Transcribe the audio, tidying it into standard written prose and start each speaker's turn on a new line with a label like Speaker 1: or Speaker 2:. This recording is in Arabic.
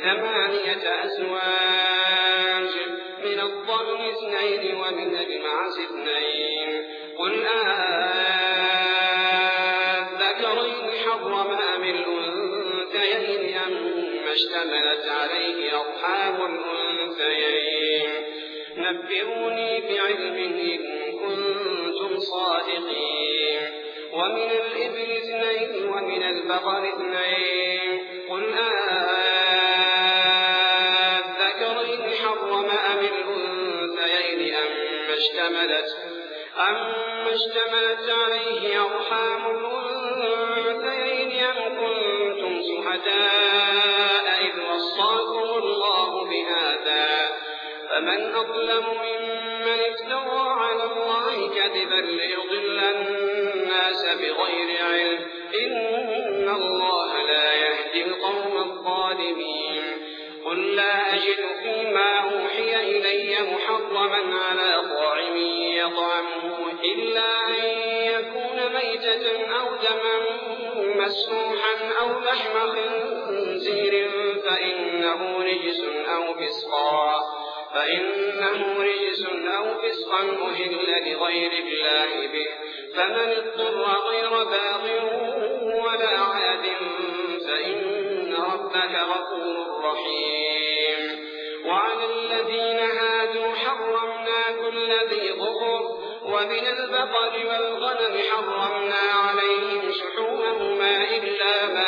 Speaker 1: ثمانية أزواج من الضأن اثنين ومن المعز اثنين قل أذكرين حرم أم الأنثيين أما اشتملت عليه أرحام الأنثيين نبئوني بعلم إن كنتم صادقين ومن الإبل اثنين ومن البقر اثنين قل أذكرين حرم أم الأنثيين أما اشتملت عليه أرحام الأنثيين أم كنتم شهداء إذ وصاكم الله بهذا فمن أظلم ممن افترى على الله كذبا ليضل الناس بغير علم إن الله لا يهدي القوم الظالمين قل لا أجد فيما أوحي إلي محرما على طاعم يطعمه إلا أن يكون ميتة أو دما مسفوحا أو لحم خنزير فإنه رجس أو فسقا أهل لغير الله به فمن اضطر غير باغ ولا عاد فإن ربك غفور رحيم وعلى الذين هادوا حرمنا كل ذي ظفر ومن البقر والغنم حرمنا عليهم شحومهما إلا ما